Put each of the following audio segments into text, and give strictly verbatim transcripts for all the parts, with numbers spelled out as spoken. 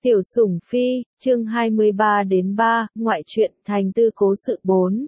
Tiểu Sủng Phi, chương hai mươi ba đến ba, ngoại truyện thành tư cố sự bốn.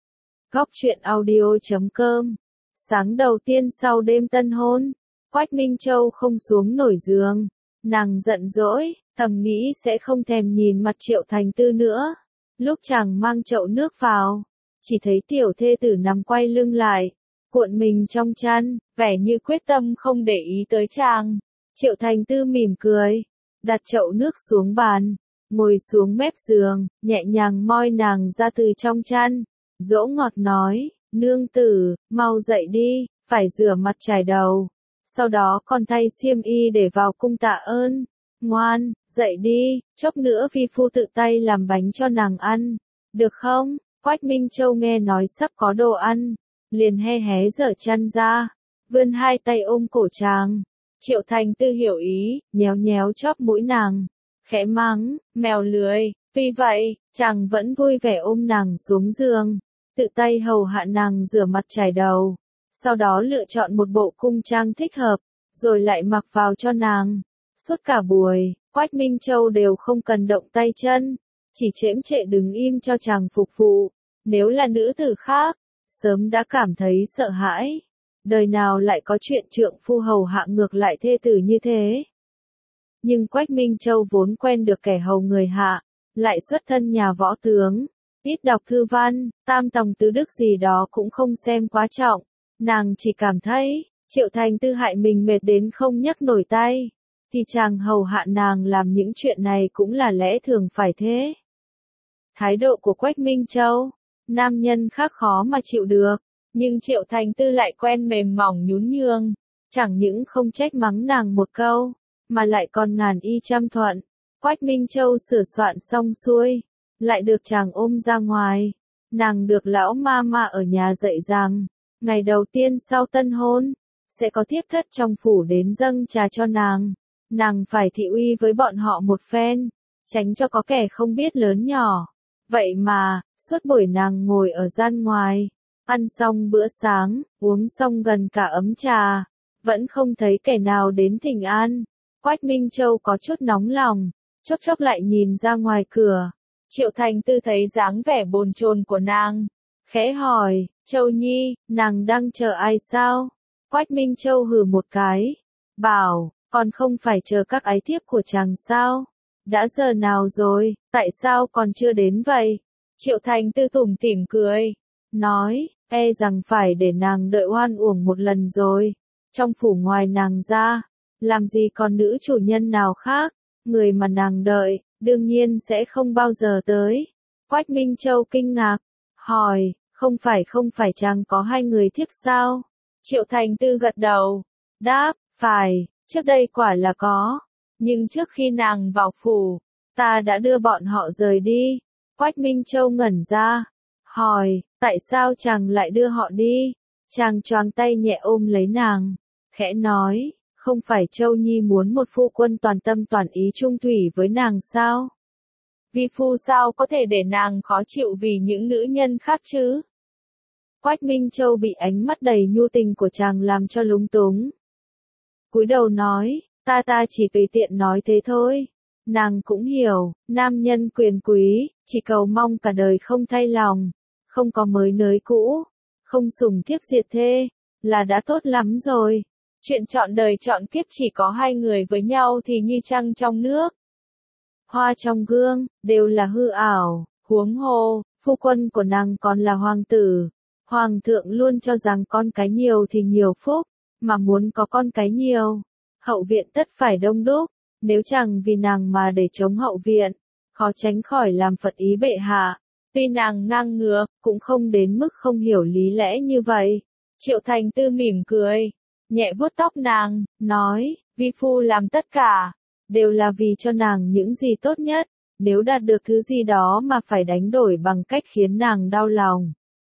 Góc truyện audio chấm com. Sáng đầu tiên sau đêm tân hôn, Quách Minh Châu không xuống nổi giường. Nàng giận dỗi, thầm nghĩ sẽ không thèm nhìn mặt Triệu Thành Tư nữa. Lúc chàng mang chậu nước vào, chỉ thấy tiểu thê tử nằm quay lưng lại, cuộn mình trong chăn, vẻ như quyết tâm không để ý tới chàng. Triệu Thành Tư mỉm cười, đặt chậu nước xuống bàn, ngồi xuống mép giường, nhẹ nhàng moi nàng ra từ trong chăn, dỗ ngọt nói, nương tử, mau dậy đi, phải rửa mặt chải đầu, sau đó còn thay xiêm y để vào cung tạ ơn. Ngoan, dậy đi, chốc nữa vi phu tự tay làm bánh cho nàng ăn, được không? Quách Minh Châu nghe nói sắp có đồ ăn, liền he hé dở chăn ra, vươn hai tay ôm cổ chàng. Triệu Thành Tư hiểu ý, nhéo nhéo chóp mũi nàng, khẽ mắng, mèo lười. Tuy vậy, chàng vẫn vui vẻ ôm nàng xuống giường, tự tay hầu hạ nàng rửa mặt chải đầu, sau đó lựa chọn một bộ cung trang thích hợp, rồi lại mặc vào cho nàng. Suốt cả buổi, Quách Minh Châu đều không cần động tay chân, chỉ chễm chệ đứng im cho chàng phục vụ. Nếu là nữ tử khác, sớm đã cảm thấy sợ hãi. Đời nào lại có chuyện trượng phu hầu hạ ngược lại thê tử như thế. Nhưng Quách Minh Châu vốn quen được kẻ hầu người hạ, lại xuất thân nhà võ tướng, ít đọc thư văn, tam tòng tứ đức gì đó cũng không xem quá trọng. Nàng chỉ cảm thấy, Triệu Thành Tư hại mình mệt đến không nhấc nổi tay, thì chàng hầu hạ nàng làm những chuyện này cũng là lẽ thường phải thế. Thái độ của Quách Minh Châu, nam nhân khác khó mà chịu được. Nhưng Triệu Thành Tư lại quen mềm mỏng nhún nhường, chẳng những không trách mắng nàng một câu, mà lại còn ngàn y trăm thuận. Quách Minh Châu sửa soạn xong xuôi, lại được chàng ôm ra ngoài. Nàng được lão ma ma ở nhà dạy rằng, ngày đầu tiên sau tân hôn, sẽ có thiếp thất trong phủ đến dâng trà cho nàng. Nàng phải thị uy với bọn họ một phen, tránh cho có kẻ không biết lớn nhỏ. Vậy mà, suốt buổi nàng ngồi ở gian ngoài, ăn xong bữa sáng, uống xong gần cả ấm trà, vẫn không thấy kẻ nào đến thỉnh an. Quách Minh Châu có chút nóng lòng, chốc chốc lại nhìn ra ngoài cửa. Triệu Thành Tư thấy dáng vẻ bồn chồn của nàng, khẽ hỏi, Châu Nhi, nàng đang chờ ai sao? Quách Minh Châu hừ một cái, bảo, còn không phải chờ các ái thiếp của chàng sao? Đã giờ nào rồi, tại sao còn chưa đến vậy? Triệu Thành Tư tủm tỉm cười, nói, e rằng phải để nàng đợi oan uổng một lần rồi. Trong phủ ngoài nàng ra, làm gì còn nữ chủ nhân nào khác, người mà nàng đợi, đương nhiên sẽ không bao giờ tới. Quách Minh Châu kinh ngạc, hỏi, không phải không phải chàng có hai người thiếp sao? Triệu Thành Tư gật đầu, đáp, phải, trước đây quả là có, nhưng trước khi nàng vào phủ, ta đã đưa bọn họ rời đi. Quách Minh Châu ngẩn ra, hỏi, tại sao chàng lại đưa họ đi? Chàng choàng tay nhẹ ôm lấy nàng, khẽ nói, không phải Châu Nhi muốn một phu quân toàn tâm toàn ý trung thủy với nàng sao? Vi phu sao có thể để nàng khó chịu vì những nữ nhân khác chứ? Quách Minh Châu bị ánh mắt đầy nhu tình của chàng làm cho lúng túng. Cúi đầu nói, ta ta chỉ tùy tiện nói thế thôi. Nàng cũng hiểu, nam nhân quyền quý, chỉ cầu mong cả đời không thay lòng, không có mới nới cũ, không sủng thiếp diệt thê, là đã tốt lắm rồi. Chuyện chọn đời chọn kiếp chỉ có hai người với nhau thì như trăng trong nước, hoa trong gương, đều là hư ảo. Huống hồ, phu quân của nàng còn là hoàng tử. Hoàng thượng luôn cho rằng con cái nhiều thì nhiều phúc, mà muốn có con cái nhiều, hậu viện tất phải đông đúc. Nếu chẳng vì nàng mà để chống hậu viện, khó tránh khỏi làm phật ý bệ hạ. Tuy nàng ngang ngược, cũng không đến mức không hiểu lý lẽ như vậy. Triệu Thành Tư mỉm cười, nhẹ vuốt tóc nàng, nói, vi phu làm tất cả, đều là vì cho nàng những gì tốt nhất. Nếu đạt được thứ gì đó mà phải đánh đổi bằng cách khiến nàng đau lòng,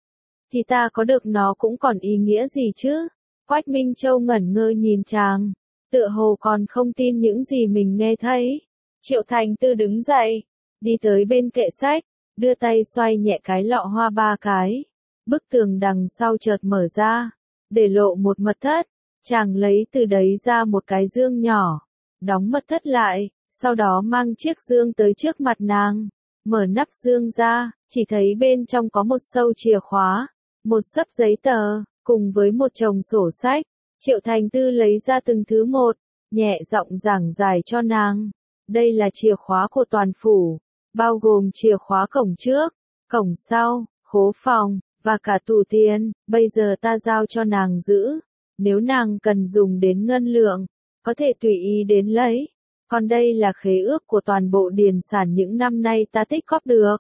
thì ta có được nó cũng còn ý nghĩa gì chứ? Quách Minh Châu ngẩn ngơ nhìn chàng, tựa hồ còn không tin những gì mình nghe thấy. Triệu Thành Tư đứng dậy, đi tới bên kệ sách, đưa tay xoay nhẹ cái lọ hoa ba cái. Bức tường đằng sau chợt mở ra, để lộ một mật thất. Chàng lấy từ đấy ra một cái dương nhỏ, đóng mật thất lại, sau đó mang chiếc dương tới trước mặt nàng, mở nắp dương ra, chỉ thấy bên trong có một sâu chìa khóa, một xấp giấy tờ, cùng với một chồng sổ sách. Triệu Thành Tư lấy ra từng thứ một, nhẹ giọng giảng giải cho nàng. Đây là chìa khóa của toàn phủ, bao gồm chìa khóa cổng trước, cổng sau, khố phòng, và cả tủ tiền, bây giờ ta giao cho nàng giữ. Nếu nàng cần dùng đến ngân lượng, có thể tùy ý đến lấy. Còn đây là khế ước của toàn bộ điền sản những năm nay ta tích góp được.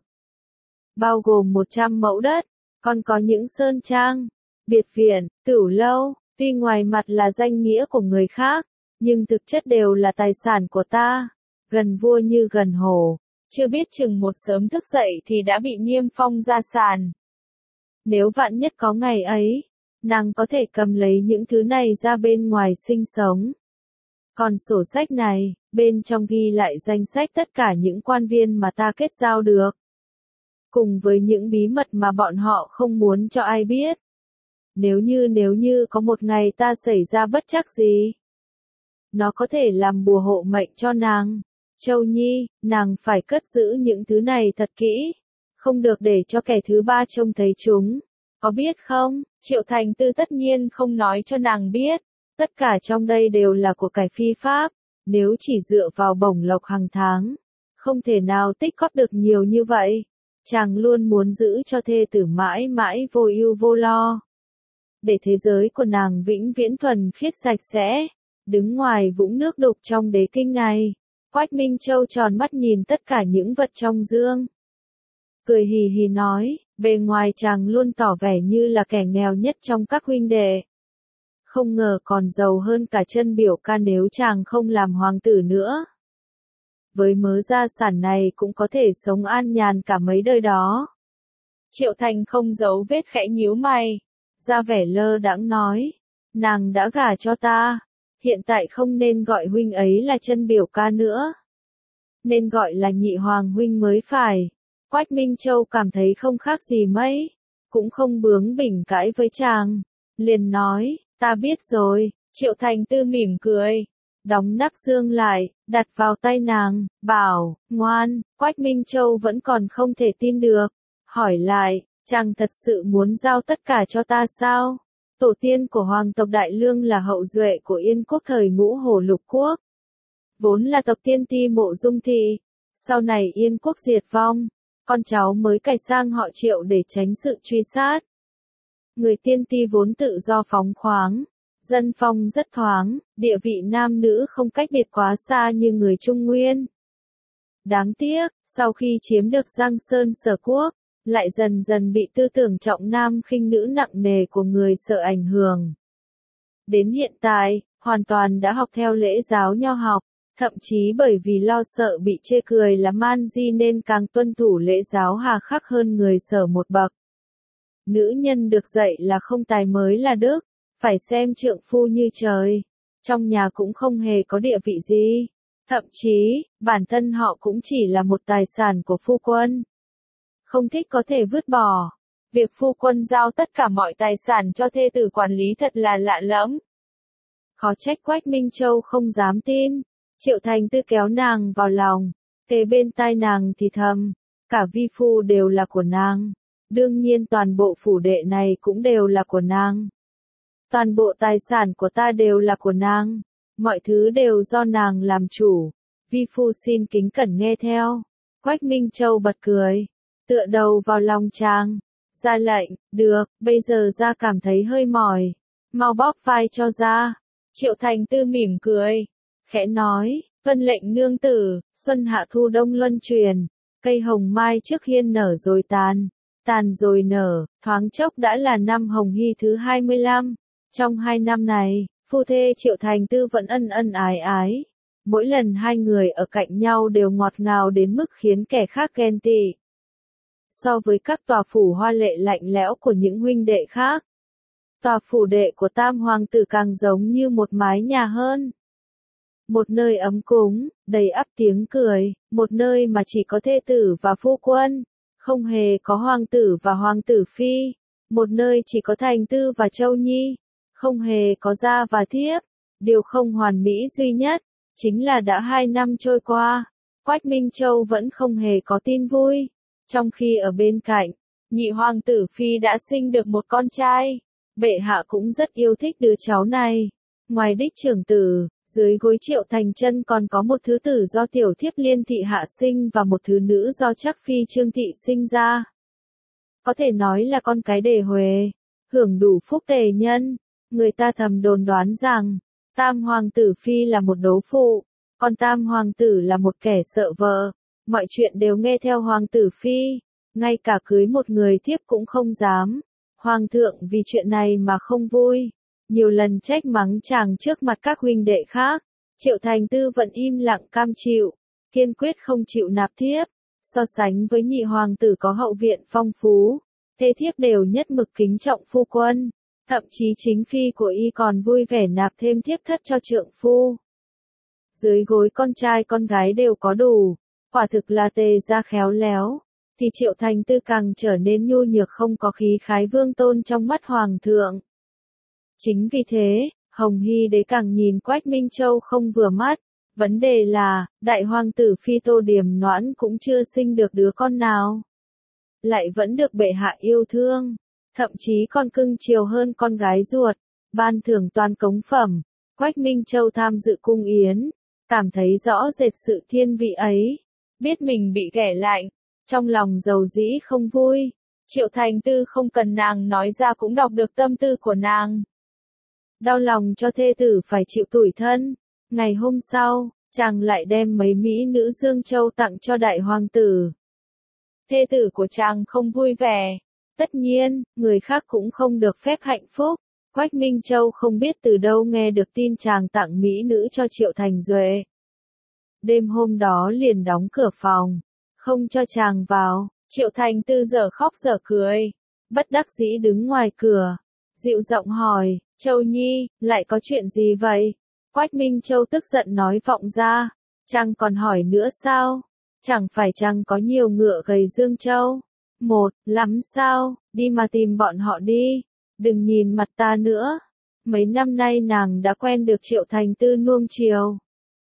Bao gồm một trăm mẫu đất, còn có những sơn trang, biệt viện, tửu lâu, tuy ngoài mặt là danh nghĩa của người khác, nhưng thực chất đều là tài sản của ta, gần vua như gần hổ. Chưa biết chừng một sớm thức dậy thì đã bị niêm phong gia sản. Nếu vạn nhất có ngày ấy, nàng có thể cầm lấy những thứ này ra bên ngoài sinh sống. Còn sổ sách này, bên trong ghi lại danh sách tất cả những quan viên mà ta kết giao được. Cùng với những bí mật mà bọn họ không muốn cho ai biết. Nếu như nếu như có một ngày ta xảy ra bất trắc gì, nó có thể làm bùa hộ mệnh cho nàng. Châu Nhi, nàng phải cất giữ những thứ này thật kỹ, không được để cho kẻ thứ ba trông thấy chúng. Có biết không? Triệu Thành Tư tất nhiên không nói cho nàng biết. Tất cả trong đây đều là của cải phi pháp, nếu chỉ dựa vào bổng lộc hàng tháng, không thể nào tích góp được nhiều như vậy. Chàng luôn muốn giữ cho thê tử mãi mãi vô ưu vô lo. Để thế giới của nàng vĩnh viễn thuần khiết sạch sẽ, đứng ngoài vũng nước đục trong đế kinh này. Quách Minh Châu tròn mắt nhìn tất cả những vật trong dương. Cười hì hì nói, bề ngoài chàng luôn tỏ vẻ như là kẻ nghèo nhất trong các huynh đệ. Không ngờ còn giàu hơn cả chân biểu ca nếu chàng không làm hoàng tử nữa. Với mớ gia sản này cũng có thể sống an nhàn cả mấy đời đó. Triệu Thành không giấu vết khẽ nhíu mày, ra vẻ lơ đãng nói, nàng đã gả cho ta, hiện tại không nên gọi huynh ấy là chân biểu ca nữa. Nên gọi là nhị hoàng huynh mới phải. Quách Minh Châu cảm thấy không khác gì mấy, cũng không bướng bỉnh cãi với chàng, liền nói, ta biết rồi. Triệu Thành Tư mỉm cười, đóng nắp dương lại, đặt vào tay nàng, bảo, ngoan. Quách Minh Châu vẫn còn không thể tin được, hỏi lại, chàng thật sự muốn giao tất cả cho ta sao? Tổ tiên của hoàng tộc Đại Lương là hậu duệ của Yên quốc thời Ngũ Hổ Lục quốc, vốn là tộc tiên ti Mộ Dung Thị, sau này Yên quốc diệt vong, con cháu mới cải sang họ Triệu để tránh sự truy sát. Người tiên ti vốn tự do phóng khoáng, dân phong rất thoáng, địa vị nam nữ không cách biệt quá xa như người Trung Nguyên. Đáng tiếc, sau khi chiếm được Giang Sơn Sở Quốc, lại dần dần bị tư tưởng trọng nam khinh nữ nặng nề của người Sở ảnh hưởng. Đến hiện tại, hoàn toàn đã học theo lễ giáo nho học, thậm chí bởi vì lo sợ bị chê cười là man di nên càng tuân thủ lễ giáo hà khắc hơn người Sở một bậc. Nữ nhân được dạy là không tài mới là đức, phải xem trượng phu như trời. Trong nhà cũng không hề có địa vị gì. Thậm chí, bản thân họ cũng chỉ là một tài sản của phu quân. Không thích có thể vứt bỏ. Việc phu quân giao tất cả mọi tài sản cho thê tử quản lý thật là lạ lẫm. Khó trách Quách Minh Châu không dám tin. Triệu Thành Tư kéo nàng vào lòng, kề bên tai nàng thì thầm, cả vi phu đều là của nàng. Đương nhiên toàn bộ phủ đệ này cũng đều là của nàng. Toàn bộ tài sản của ta đều là của nàng. Mọi thứ đều do nàng làm chủ. Vi phu xin kính cẩn nghe theo. Quách Minh Châu bật cười, tựa đầu vào lòng chàng, ra lệnh, được, bây giờ ra cảm thấy hơi mỏi, mau bóp vai cho ra. Triệu Thành Tư mỉm cười, khẽ nói, vân lệnh nương tử. Xuân hạ thu đông luân truyền, cây hồng mai trước hiên nở rồi tàn, tàn rồi nở, thoáng chốc đã là năm Hồng Hy thứ hai mươi lăm. Trong hai năm này, phu thê Triệu Thành Tư vẫn ân ân ái ái. Mỗi lần hai người ở cạnh nhau đều ngọt ngào đến mức khiến kẻ khác ghen tị. So với các tòa phủ hoa lệ lạnh lẽo của những huynh đệ khác, tòa phủ đệ của Tam Hoàng tử càng giống như một mái nhà hơn. Một nơi ấm cúng, đầy ắp tiếng cười, một nơi mà chỉ có thê tử và phu quân, không hề có hoàng tử và hoàng tử phi, một nơi chỉ có Thành Tư và Châu Nhi, không hề có gia và thiếp. Điều không hoàn mỹ duy nhất, Chính là đã hai năm trôi qua, Quách Minh Châu vẫn không hề có tin vui. Trong khi ở bên cạnh, nhị hoàng tử phi đã sinh được một con trai. Bệ hạ cũng rất yêu thích đứa cháu này. Ngoài đích trưởng tử, dưới gối Triệu Thành Chân còn có một thứ tử do tiểu thiếp Liên Thị hạ sinh và một thứ nữ do Trác phi Trương Thị sinh ra. Có thể nói là con cái đề huề, hưởng đủ phúc tề nhân. Người ta thầm đồn đoán rằng, tam hoàng tử phi là một đấu phụ, còn tam hoàng tử là một kẻ sợ vợ. Mọi chuyện đều nghe theo hoàng tử phi, ngay cả cưới một người thiếp cũng không dám. Hoàng thượng vì chuyện này mà không vui, nhiều lần trách mắng chàng trước mặt các huynh đệ khác. Triệu Thành Tư vẫn im lặng cam chịu, kiên quyết không chịu nạp thiếp. So sánh với nhị hoàng tử có hậu viện phong phú, thê thiếp đều nhất mực kính trọng phu quân. Thậm chí chính phi của y còn vui vẻ nạp thêm thiếp thất cho trượng phu. Dưới gối con trai con gái đều có đủ, quả thực là tề gia khéo léo. Thì Triệu Thành Tư càng trở nên nhu nhược không có khí khái vương tôn trong mắt hoàng thượng. Chính vì thế, Hồng Hy đế càng nhìn Quách Minh Châu không vừa mắt. Vấn đề là, đại hoàng tử phi Tô Điềm Noãn cũng chưa sinh được đứa con nào. Lại vẫn được bệ hạ yêu thương, thậm chí còn cưng chiều hơn con gái ruột, ban thưởng toàn cống phẩm. Quách Minh Châu tham dự cung yến, cảm thấy rõ rệt sự thiên vị ấy, biết mình bị ghẻ lạnh, trong lòng dầu dĩ không vui. Triệu Thành Tư không cần nàng nói ra cũng đọc được tâm tư của nàng. Đau lòng cho thê tử phải chịu tủi thân. Ngày hôm sau, chàng lại đem mấy mỹ nữ Dương Châu tặng cho đại hoàng tử. Thê tử của chàng không vui vẻ. Tất nhiên, người khác cũng không được phép hạnh phúc. Quách Minh Châu không biết từ đâu nghe được tin chàng tặng mỹ nữ cho Triệu Thành Duệ. Đêm hôm đó liền đóng cửa phòng, không cho chàng vào. Triệu Thành Tư dở khóc dở cười, bất đắc dĩ đứng ngoài cửa, dịu giọng hỏi, Châu Nhi, lại có chuyện gì vậy? Quách Minh Châu tức giận nói vọng ra, chàng còn hỏi nữa sao? Chẳng phải chàng có nhiều ngựa gầy Dương Châu? Một, lắm sao, đi mà tìm bọn họ đi, đừng nhìn mặt ta nữa. Mấy năm nay nàng đã quen được Triệu Thành Tư nuông chiều.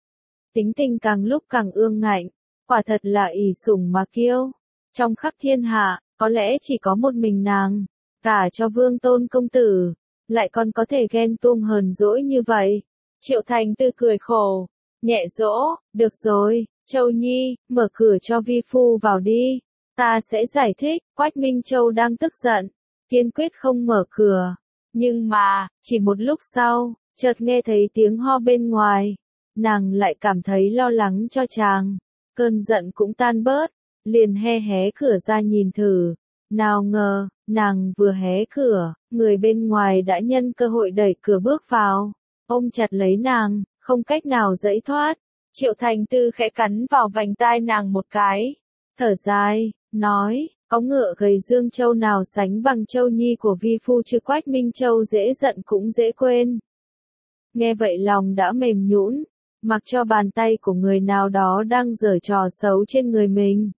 Tính tình càng lúc càng ương ngạnh, quả thật là ỷ sủng mà kiêu. Trong khắp thiên hạ, có lẽ chỉ có một mình nàng, cả cho Vương Tôn công tử, lại còn có thể ghen tuông hờn dỗi như vậy. Triệu Thành Tư cười khổ, nhẹ dỗ, được rồi, Châu Nhi, mở cửa cho vi phu vào đi, ta sẽ giải thích. Quách Minh Châu đang tức giận, kiên quyết không mở cửa, nhưng mà, chỉ một lúc sau, chợt nghe thấy tiếng ho bên ngoài, nàng lại cảm thấy lo lắng cho chàng, cơn giận cũng tan bớt, liền he hé cửa ra nhìn thử. Nào ngờ, nàng vừa hé cửa, người bên ngoài đã nhân cơ hội đẩy cửa bước vào, ôm chặt lấy nàng, không cách nào giãy thoát. Triệu Thành Tư khẽ cắn vào vành tai nàng một cái, thở dài, nói, có ngựa gầy Dương Châu nào sánh bằng Châu Nhi của vi phu chứ? Quách Minh Châu dễ giận cũng dễ quên. Nghe vậy lòng đã mềm nhũn, mặc cho bàn tay của người nào đó đang giở trò xấu trên người mình.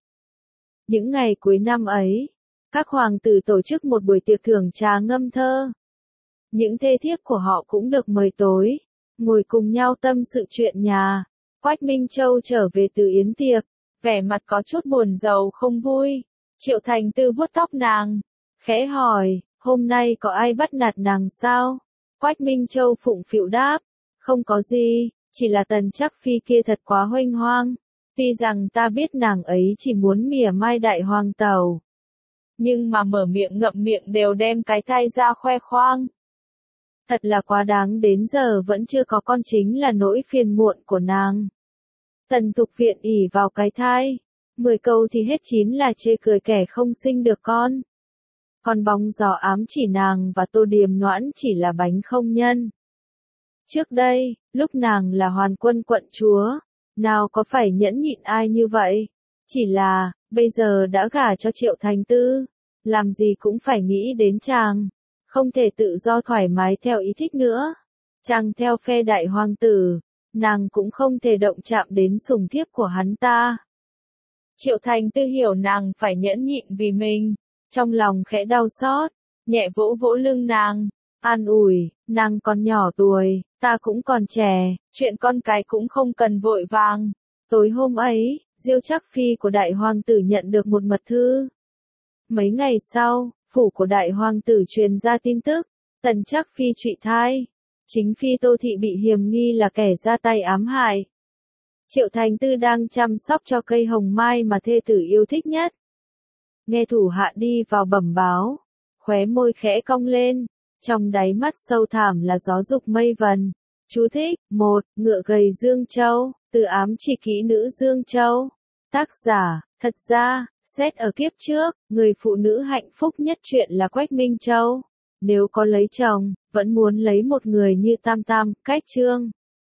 Những ngày cuối năm ấy, các hoàng tử tổ chức một buổi tiệc thưởng trà ngâm thơ. Những thê thiếp của họ cũng được mời tối, ngồi cùng nhau tâm sự chuyện nhà. Quách Minh Châu trở về từ yến tiệc, vẻ mặt có chút buồn rầu không vui. Triệu Thành Tư vuốt tóc nàng, khẽ hỏi, hôm nay có ai bắt nạt nàng sao? Quách Minh Châu phụng phịu đáp, không có gì, chỉ là Tần Trác phi kia thật quá huênh hoang. Tuy rằng ta biết nàng ấy chỉ muốn mỉa mai đại hoàng tẩu, nhưng mà mở miệng ngậm miệng đều đem cái thai ra khoe khoang. Thật là quá đáng, đến giờ vẫn chưa có con chính là nỗi phiền muộn của nàng. Tần Tục Viện ỷ vào cái thai, mười câu thì hết chín là chê cười kẻ không sinh được con. Còn bóng gió ám chỉ nàng và Tô Điềm Noãn chỉ là bánh không nhân. Trước đây, lúc nàng là Hoàn Quân quận chúa, nào có phải nhẫn nhịn ai như vậy? Chỉ là, bây giờ đã gả cho Triệu Thành Tư, làm gì cũng phải nghĩ đến chàng, không thể tự do thoải mái theo ý thích nữa. Chàng theo phe đại hoàng tử, nàng cũng không thể động chạm đến sủng thiếp của hắn ta. Triệu Thành Tư hiểu nàng phải nhẫn nhịn vì mình, trong lòng khẽ đau xót, nhẹ vỗ vỗ lưng nàng, An ủi, nàng còn nhỏ tuổi, ta cũng còn trẻ, chuyện con cái cũng không cần vội vàng. Tối hôm ấy, Diêu Trác Phi của đại hoàng tử nhận được một mật thư. Mấy ngày sau, phủ của đại hoàng tử truyền ra tin tức, Tần Trác Phi trụy thai. Chính phi Tô Thị bị hiềm nghi là kẻ ra tay ám hại. Triệu Thành Tư đang chăm sóc cho cây hồng mai mà thê tử yêu thích nhất. Nghe thủ hạ đi vào bẩm báo, khóe môi khẽ cong lên, trong đáy mắt sâu thẳm là gió dục mây vần. Chú thích, một, ngựa gầy Dương Châu, từ ám chỉ kỹ nữ Dương Châu. Tác giả, thật ra, xét ở kiếp trước, người phụ nữ hạnh phúc nhất chuyện là Quách Minh Châu. Nếu có lấy chồng, vẫn muốn lấy một người như Tam Tam, Cách Trương.